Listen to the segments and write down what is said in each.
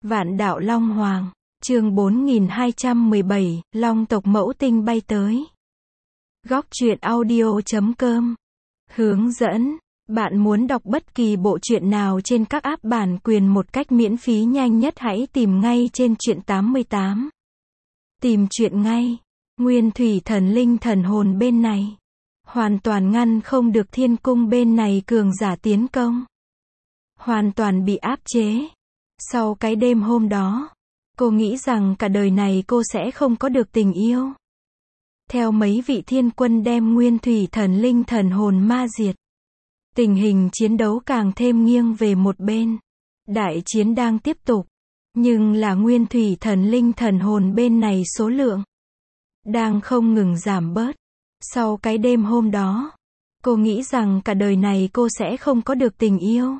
Vạn đạo Long Hoàng, chương 4217, Long tộc mẫu tinh bay tới. Góc truyện audio.com. Hướng dẫn, bạn muốn đọc bất kỳ bộ truyện nào trên các app bản quyền một cách miễn phí nhanh nhất hãy tìm ngay trên truyện 88. Tìm truyện ngay. Nguyên thủy thần linh thần hồn bên này hoàn toàn ngăn không được thiên cung bên này cường giả tiến công. Hoàn toàn bị áp chế. Sau cái đêm hôm đó, cô nghĩ rằng cả đời này cô sẽ không có được tình yêu. Theo mấy vị thiên quân đem nguyên thủy thần linh thần hồn ma diệt, tình hình chiến đấu càng thêm nghiêng về một bên. Đại chiến đang tiếp tục, nhưng là nguyên thủy thần linh thần hồn bên này số lượng đang không ngừng giảm bớt. Sau cái đêm hôm đó, cô nghĩ rằng cả đời này cô sẽ không có được tình yêu.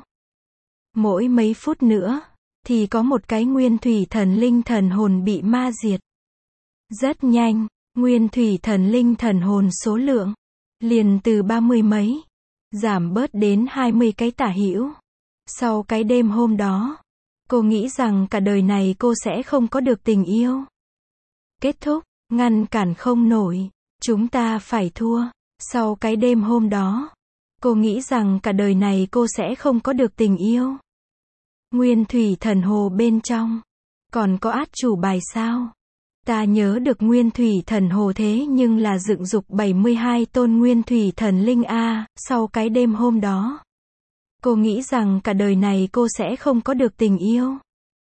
Mỗi mấy phút nữa thì có một cái nguyên thủy thần linh thần hồn bị ma diệt. Rất nhanh, nguyên thủy thần linh thần hồn số lượng liền từ 30 mấy giảm bớt đến 20 cái tả hữu. Sau cái đêm hôm đó, cô nghĩ rằng cả đời này cô sẽ không có được tình yêu. Kết thúc, ngăn cản không nổi, chúng ta phải thua. Sau cái đêm hôm đó, cô nghĩ rằng cả đời này cô sẽ không có được tình yêu. Nguyên thủy thần hồ bên trong còn có át chủ bài sao? Ta nhớ được nguyên thủy thần hồ thế nhưng là dựng dục 72 tôn nguyên thủy thần linh a. Sau cái đêm hôm đó, cô nghĩ rằng cả đời này cô sẽ không có được tình yêu.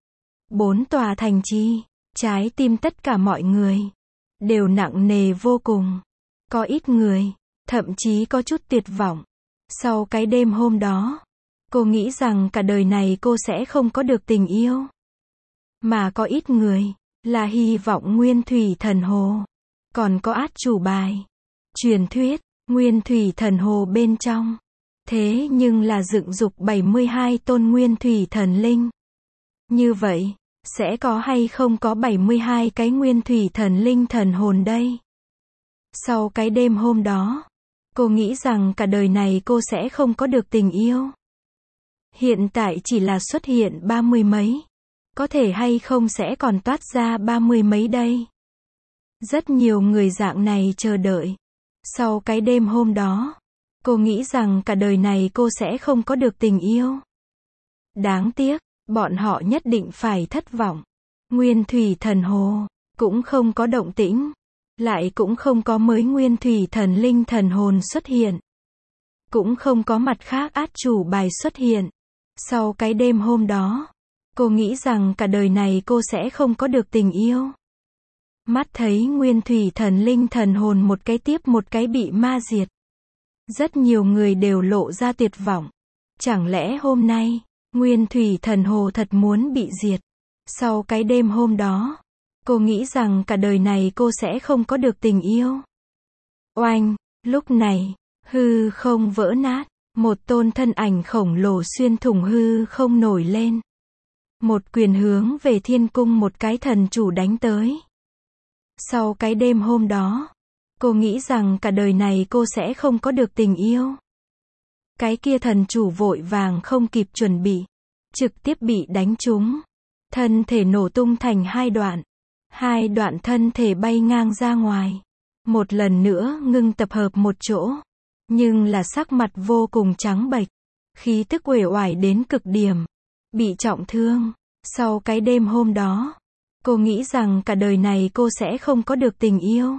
4 tòa thành trì, trái tim tất cả mọi người đều nặng nề vô cùng. Có ít người thậm chí có chút tuyệt vọng. Sau cái đêm hôm đó, cô nghĩ rằng cả đời này cô sẽ không có được tình yêu. Mà có ít người là hy vọng nguyên thủy thần hồ còn có át chủ bài. Truyền thuyết, nguyên thủy thần hồ bên trong thế nhưng là dựng dục 72 tôn nguyên thủy thần linh. Như vậy, sẽ có hay không có 72 cái nguyên thủy thần linh thần hồn đây? Sau cái đêm hôm đó, cô nghĩ rằng cả đời này cô sẽ không có được tình yêu. Hiện tại chỉ là xuất hiện 30 mấy. Có thể hay không sẽ còn toát ra 30 mấy đây? Rất nhiều người dạng này chờ đợi. Sau cái đêm hôm đó, cô nghĩ rằng cả đời này cô sẽ không có được tình yêu. Đáng tiếc, bọn họ nhất định phải thất vọng. Nguyên thủy thần hồ cũng không có động tĩnh, lại cũng không có mới nguyên thủy thần linh thần hồn xuất hiện. Cũng không có mặt khác át chủ bài xuất hiện. Sau cái đêm hôm đó, cô nghĩ rằng cả đời này cô sẽ không có được tình yêu. Mắt thấy nguyên thủy thần linh thần hồn một cái tiếp một cái bị ma diệt. Rất nhiều người đều lộ ra tuyệt vọng. Chẳng lẽ hôm nay, nguyên thủy thần hồ thật muốn bị diệt? Sau cái đêm hôm đó, cô nghĩ rằng cả đời này cô sẽ không có được tình yêu. Oanh, lúc này, hư không vỡ nát. Một tôn thân ảnh khổng lồ xuyên thủng hư không nổi lên. Một quyền hướng về thiên cung một cái thần chủ đánh tới. Sau cái đêm hôm đó, cô nghĩ rằng cả đời này cô sẽ không có được tình yêu. Cái kia thần chủ vội vàng không kịp chuẩn bị, trực tiếp bị đánh trúng. Thân thể nổ tung thành hai đoạn. Hai đoạn thân thể bay ngang ra ngoài. Một lần nữa ngưng tập hợp một chỗ. Nhưng là sắc mặt vô cùng trắng bệch. Khí tức uể oải đến cực điểm. Bị trọng thương. Sau cái đêm hôm đó, cô nghĩ rằng cả đời này cô sẽ không có được tình yêu.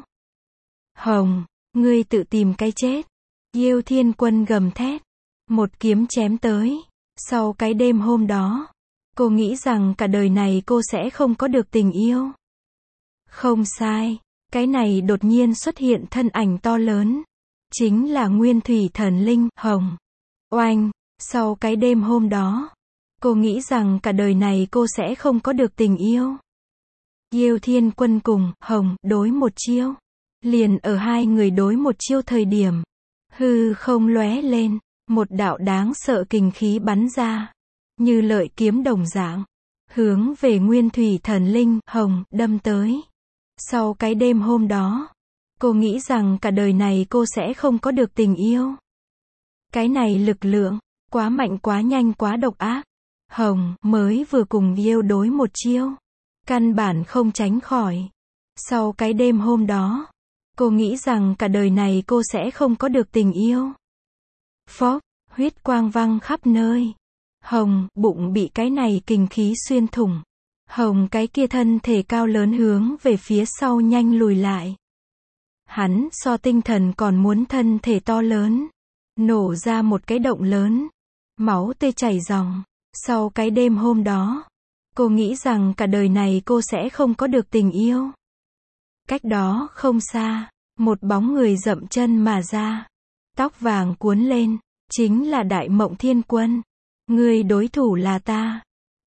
Hồng, ngươi tự tìm cái chết. Yêu thiên quân gầm thét. Một kiếm chém tới. Sau cái đêm hôm đó, cô nghĩ rằng cả đời này cô sẽ không có được tình yêu. Không sai, cái này đột nhiên xuất hiện thân ảnh to lớn. Chính là nguyên thủy thần linh, Hồng. Oanh, sau cái đêm hôm đó, cô nghĩ rằng cả đời này cô sẽ không có được tình yêu. Yêu thiên quân cùng, Hồng, đối một chiêu. Liền ở hai người đối một chiêu thời điểm. Hư không lóe lên, một đạo đáng sợ kình khí bắn ra. Như lợi kiếm đồng dạng. Hướng về nguyên thủy thần linh, Hồng, đâm tới. Sau cái đêm hôm đó, cô nghĩ rằng cả đời này cô sẽ không có được tình yêu. Cái này lực lượng, quá mạnh quá nhanh quá độc ác. Hồng mới vừa cùng yêu đối một chiêu, căn bản không tránh khỏi. Sau cái đêm hôm đó, cô nghĩ rằng cả đời này cô sẽ không có được tình yêu. Phốc, huyết quang văng khắp nơi. Hồng, bụng bị cái này kình khí xuyên thủng. Hồng cái kia thân thể cao lớn hướng về phía sau nhanh lùi lại. Hắn so tinh thần còn muốn thân thể to lớn. Nổ ra một cái động lớn. Máu tươi chảy ròng. Sau cái đêm hôm đó, cô nghĩ rằng cả đời này cô sẽ không có được tình yêu. Cách đó không xa, một bóng người dậm chân mà ra. Tóc vàng cuốn lên, chính là Đại Mộng Thiên Quân. Người đối thủ là ta.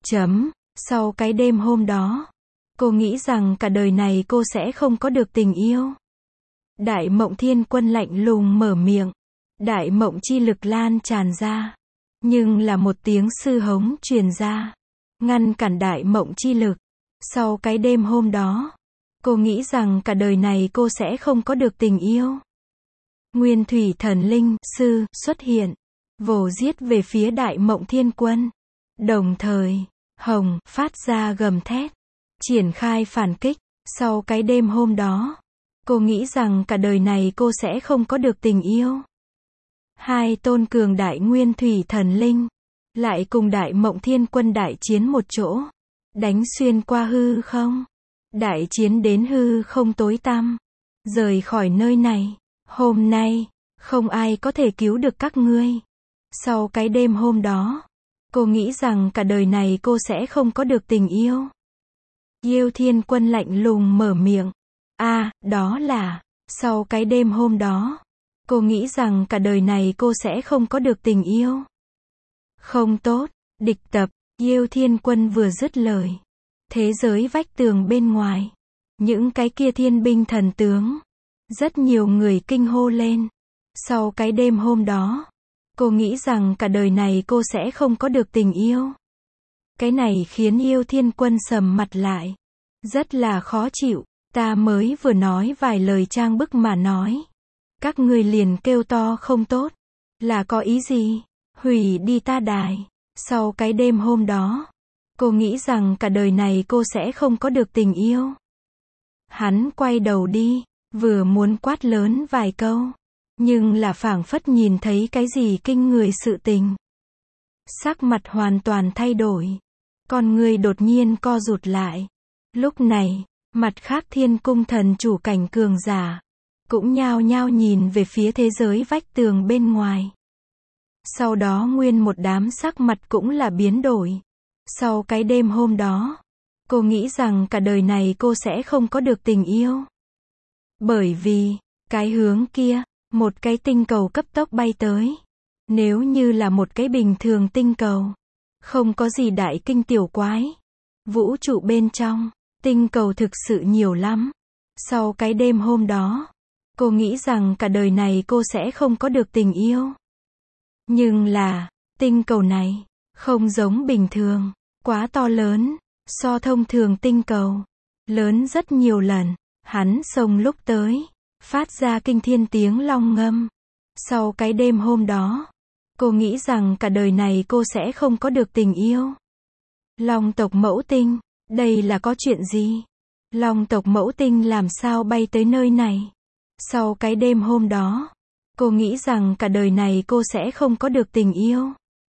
Sau cái đêm hôm đó, cô nghĩ rằng cả đời này cô sẽ không có được tình yêu. Đại Mộng Thiên Quân lạnh lùng mở miệng. Đại mộng chi lực lan tràn ra. Nhưng là một tiếng sư hống truyền ra. Ngăn cản đại mộng chi lực. Sau cái đêm hôm đó, cô nghĩ rằng cả đời này cô sẽ không có được tình yêu. Nguyên thủy thần linh, sư, xuất hiện. Vồ giết về phía Đại Mộng Thiên Quân. Đồng thời, Hồng, phát ra gầm thét. Triển khai phản kích. Sau cái đêm hôm đó, cô nghĩ rằng cả đời này cô sẽ không có được tình yêu. Hai tôn cường đại nguyên thủy thần linh, lại cùng Đại Mộng Thiên Quân đại chiến một chỗ. Đánh xuyên qua hư không. Đại chiến đến hư không tối tăm. Rời khỏi nơi này. Hôm nay, không ai có thể cứu được các ngươi. Sau cái đêm hôm đó, cô nghĩ rằng cả đời này cô sẽ không có được tình yêu. Yêu Thiên Quân lạnh lùng mở miệng. Đó là, sau cái đêm hôm đó, cô nghĩ rằng cả đời này cô sẽ không có được tình yêu. Không tốt, địch tập, Yêu Thiên Quân vừa dứt lời. Thế giới vách tường bên ngoài, những cái kia thiên binh thần tướng, rất nhiều người kinh hô lên. Sau cái đêm hôm đó, cô nghĩ rằng cả đời này cô sẽ không có được tình yêu. Cái này khiến Yêu Thiên Quân sầm mặt lại. Rất là khó chịu, ta mới vừa nói vài lời trang bức mà nói. Các ngươi liền kêu to không tốt. Là có ý gì? Hủy đi ta đài. Sau cái đêm hôm đó, cô nghĩ rằng cả đời này cô sẽ không có được tình yêu. Hắn quay đầu đi, vừa muốn quát lớn vài câu. Nhưng là phảng phất nhìn thấy cái gì kinh người sự tình. Sắc mặt hoàn toàn thay đổi. Con người đột nhiên co rụt lại. Lúc này, mặt khác thiên cung thần chủ cảnh cường giả, cũng nhao nhao nhìn về phía thế giới vách tường bên ngoài. Sau đó nguyên một đám sắc mặt cũng là biến đổi. Sau cái đêm hôm đó, cô nghĩ rằng cả đời này cô sẽ không có được tình yêu. Bởi vì, cái hướng kia, một cái tinh cầu cấp tốc bay tới. Nếu như là một cái bình thường tinh cầu, không có gì đại kinh tiểu quái. Vũ trụ bên trong, tinh cầu thực sự nhiều lắm. Sau cái đêm hôm đó, cô nghĩ rằng cả đời này cô sẽ không có được tình yêu. Nhưng là, tinh cầu này, không giống bình thường, quá to lớn, so thông thường tinh cầu, lớn rất nhiều lần. Hắn xông lúc tới, phát ra kinh thiên tiếng long ngâm. Sau cái đêm hôm đó, cô nghĩ rằng cả đời này cô sẽ không có được tình yêu. Long tộc Mẫu Tinh, đây là có chuyện gì? Long tộc Mẫu Tinh làm sao bay tới nơi này? Sau cái đêm hôm đó, cô nghĩ rằng cả đời này cô sẽ không có được tình yêu.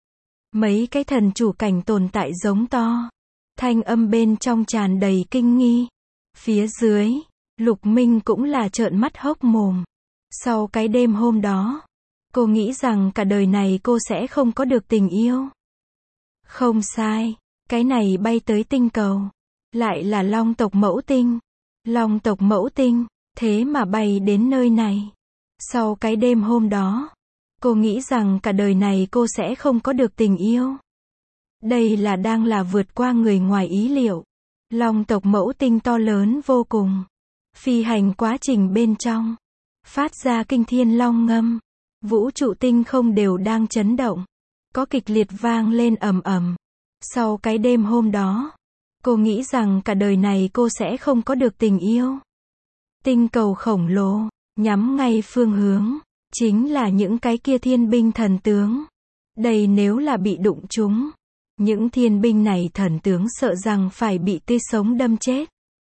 Mấy cái thần chủ cảnh tồn tại giống to. Thanh âm bên trong tràn đầy kinh nghi. Phía dưới, Lục Minh cũng là trợn mắt hốc mồm. Sau cái đêm hôm đó, cô nghĩ rằng cả đời này cô sẽ không có được tình yêu. Không sai, cái này bay tới tinh cầu, lại là Long tộc Mẫu Tinh. Long tộc Mẫu Tinh, thế mà bay đến nơi này. Sau cái đêm hôm đó, cô nghĩ rằng cả đời này cô sẽ không có được tình yêu. Đây là đang là vượt qua người ngoài ý liệu. Long tộc Mẫu Tinh to lớn vô cùng. Phi hành quá trình bên trong, phát ra kinh thiên long ngâm. Vũ trụ tinh không đều đang chấn động. Có kịch liệt vang lên ầm ầm. Sau cái đêm hôm đó, cô nghĩ rằng cả đời này cô sẽ không có được tình yêu. Tinh cầu khổng lồ, nhắm ngay phương hướng, chính là những cái kia thiên binh thần tướng. Đây nếu là bị đụng chúng, Những thiên binh này thần tướng sợ rằng phải bị tươi sống đâm chết.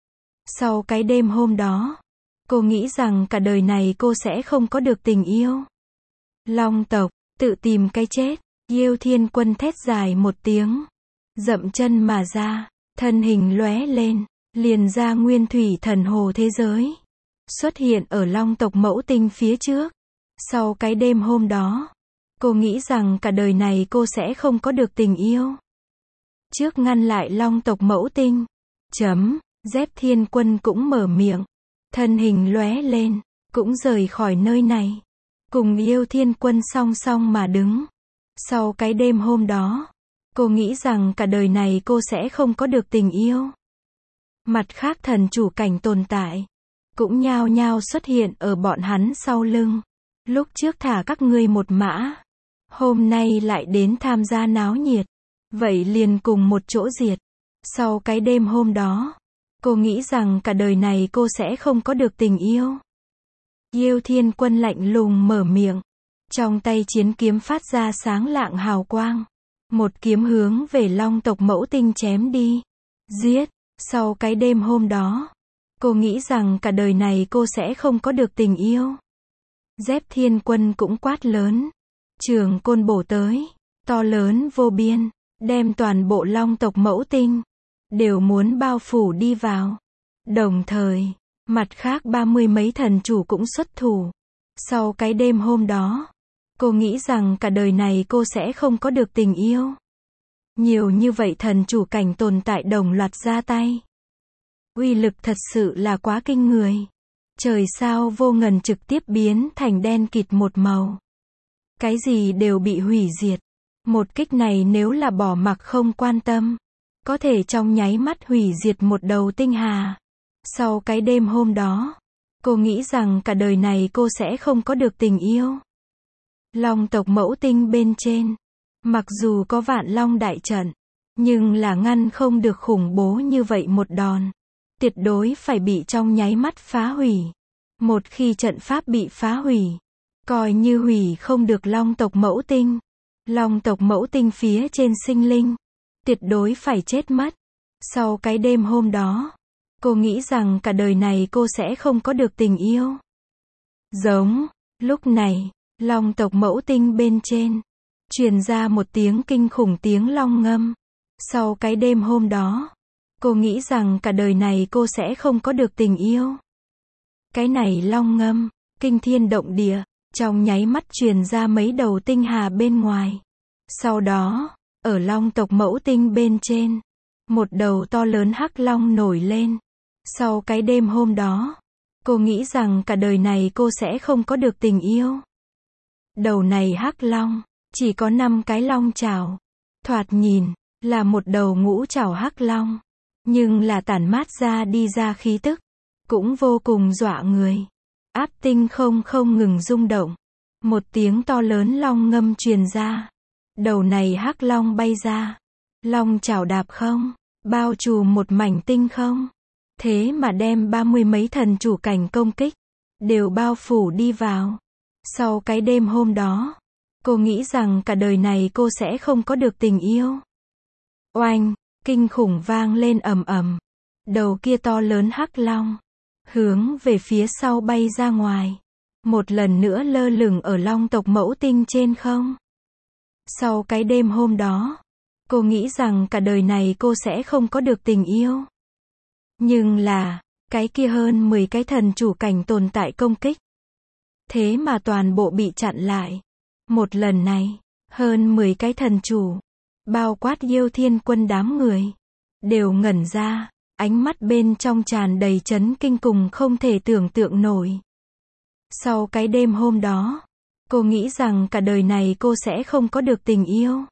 Sau cái đêm hôm đó, cô nghĩ rằng cả đời này cô sẽ không có được tình yêu. Long tộc, tự tìm cái chết. Diêu Thiên Quân thét dài một tiếng, dậm chân mà ra, thân hình lóe lên, liền ra nguyên thủy thần hồ thế giới, xuất hiện ở Long tộc Mẫu Tinh phía trước. Sau cái đêm hôm đó, cô nghĩ rằng cả đời này cô sẽ không có được tình yêu. Trước ngăn lại Long tộc Mẫu Tinh, Dép Thiên Quân cũng mở miệng, thân hình lóe lên, cũng rời khỏi nơi này, cùng Yêu Thiên Quân song song mà đứng. Sau cái đêm hôm đó, cô nghĩ rằng cả đời này cô sẽ không có được tình yêu. Mặt khác thần chủ cảnh tồn tại, cũng nhao nhao xuất hiện ở bọn hắn sau lưng. Lúc trước thả các ngươi một mã, hôm nay lại đến tham gia náo nhiệt, vậy liền cùng một chỗ diệt. Sau cái đêm hôm đó, cô nghĩ rằng cả đời này cô sẽ không có được tình yêu. Yêu Thiên Quân lạnh lùng mở miệng, trong tay chiến kiếm phát ra sáng lạng hào quang, một kiếm hướng về Long tộc Mẫu Tinh chém đi. Giết. Sau cái đêm hôm đó, cô nghĩ rằng cả đời này cô sẽ không có được tình yêu. Dép Thiên Quân cũng quát lớn, trường côn bổ tới, to lớn vô biên, đem toàn bộ Long tộc Mẫu Tinh đều muốn bao phủ đi vào. Đồng thời, mặt khác 30 mấy thần chủ cũng xuất thủ. Sau cái đêm hôm đó, cô nghĩ rằng cả đời này cô sẽ không có được tình yêu. Nhiều như vậy thần chủ cảnh tồn tại đồng loạt ra tay. Uy lực thật sự là quá kinh người. Trời sao vô ngần trực tiếp biến thành đen kịt một màu. Cái gì đều bị hủy diệt. Một kích này nếu là bỏ mặc không quan tâm, có thể trong nháy mắt hủy diệt một đầu tinh hà. Sau cái đêm hôm đó, cô nghĩ rằng cả đời này cô sẽ không có được tình yêu. Long tộc Mẫu Tinh bên trên, mặc dù có vạn long đại trận, nhưng là ngăn không được khủng bố như vậy một đòn. Tuyệt đối phải bị trong nháy mắt phá hủy. Một khi trận pháp bị phá hủy, coi như hủy không được Long tộc Mẫu Tinh. Long tộc Mẫu Tinh phía trên sinh linh, tuyệt đối phải chết mất. Sau cái đêm hôm đó, cô nghĩ rằng cả đời này cô sẽ không có được tình yêu. Giống. Lúc này, Long tộc Mẫu Tinh bên trên, truyền ra một tiếng kinh khủng tiếng long ngâm. Sau cái đêm hôm đó, cô nghĩ rằng cả đời này cô sẽ không có được tình yêu. Cái này long ngâm, kinh thiên động địa, trong nháy mắt truyền ra mấy đầu tinh hà bên ngoài. Sau đó, ở Long tộc Mẫu Tinh bên trên, một đầu to lớn hắc long nổi lên. Sau cái đêm hôm đó, cô nghĩ rằng cả đời này cô sẽ không có được tình yêu. Đầu này hắc long, chỉ có 5 cái long chảo. Thoạt nhìn, là một đầu ngũ chảo hắc long. Nhưng là tản mát ra đi ra khí tức, cũng vô cùng dọa người. Áp tinh không ngừng rung động. Một tiếng to lớn long ngâm truyền ra. Đầu này hắc long bay ra. Long chảo đạp không, bao trùm một mảnh tinh không. Thế mà đem 30 mấy thần chủ cảnh công kích, đều bao phủ đi vào. Sau cái đêm hôm đó, cô nghĩ rằng cả đời này cô sẽ không có được tình yêu. Oanh, kinh khủng vang lên ầm ầm. Đầu kia to lớn hắc long, hướng về phía sau bay ra ngoài. Một lần nữa lơ lửng ở Long tộc Mẫu Tinh trên không. Sau cái đêm hôm đó, cô nghĩ rằng cả đời này cô sẽ không có được tình yêu. Nhưng là, cái kia hơn 10 cái thần chủ cảnh tồn tại công kích. Thế mà toàn bộ bị chặn lại. Một lần này, hơn 10 cái thần chủ, bao quát Yêu Thiên Quân đám người, đều ngẩn ra, ánh mắt bên trong tràn đầy chấn kinh cùng không thể tưởng tượng nổi. Sau cái đêm hôm đó, cô nghĩ rằng cả đời này cô sẽ không có được tình yêu.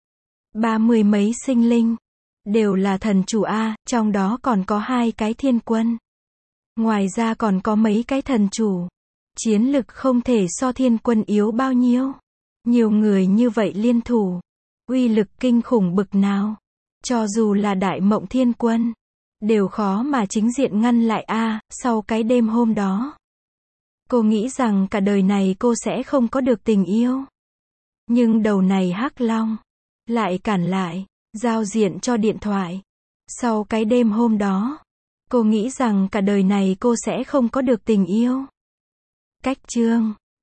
30 mấy sinh linh, đều là thần chủ A, trong đó còn có 2 cái thiên quân. Ngoài ra còn có mấy cái thần chủ. Chiến lực không thể so thiên quân yếu bao nhiêu. Nhiều người như vậy liên thủ, uy lực kinh khủng bực nào. Cho dù là Đại Mộng Thiên Quân, đều khó mà chính diện ngăn lại A. Sau cái đêm hôm đó, cô nghĩ rằng cả đời này cô sẽ không có được tình yêu. Nhưng đầu này hắc long lại cản lại. giao diện cho điện thoại. Sau cái đêm hôm đó, cô nghĩ rằng cả đời này cô sẽ không có được tình yêu. Cách chương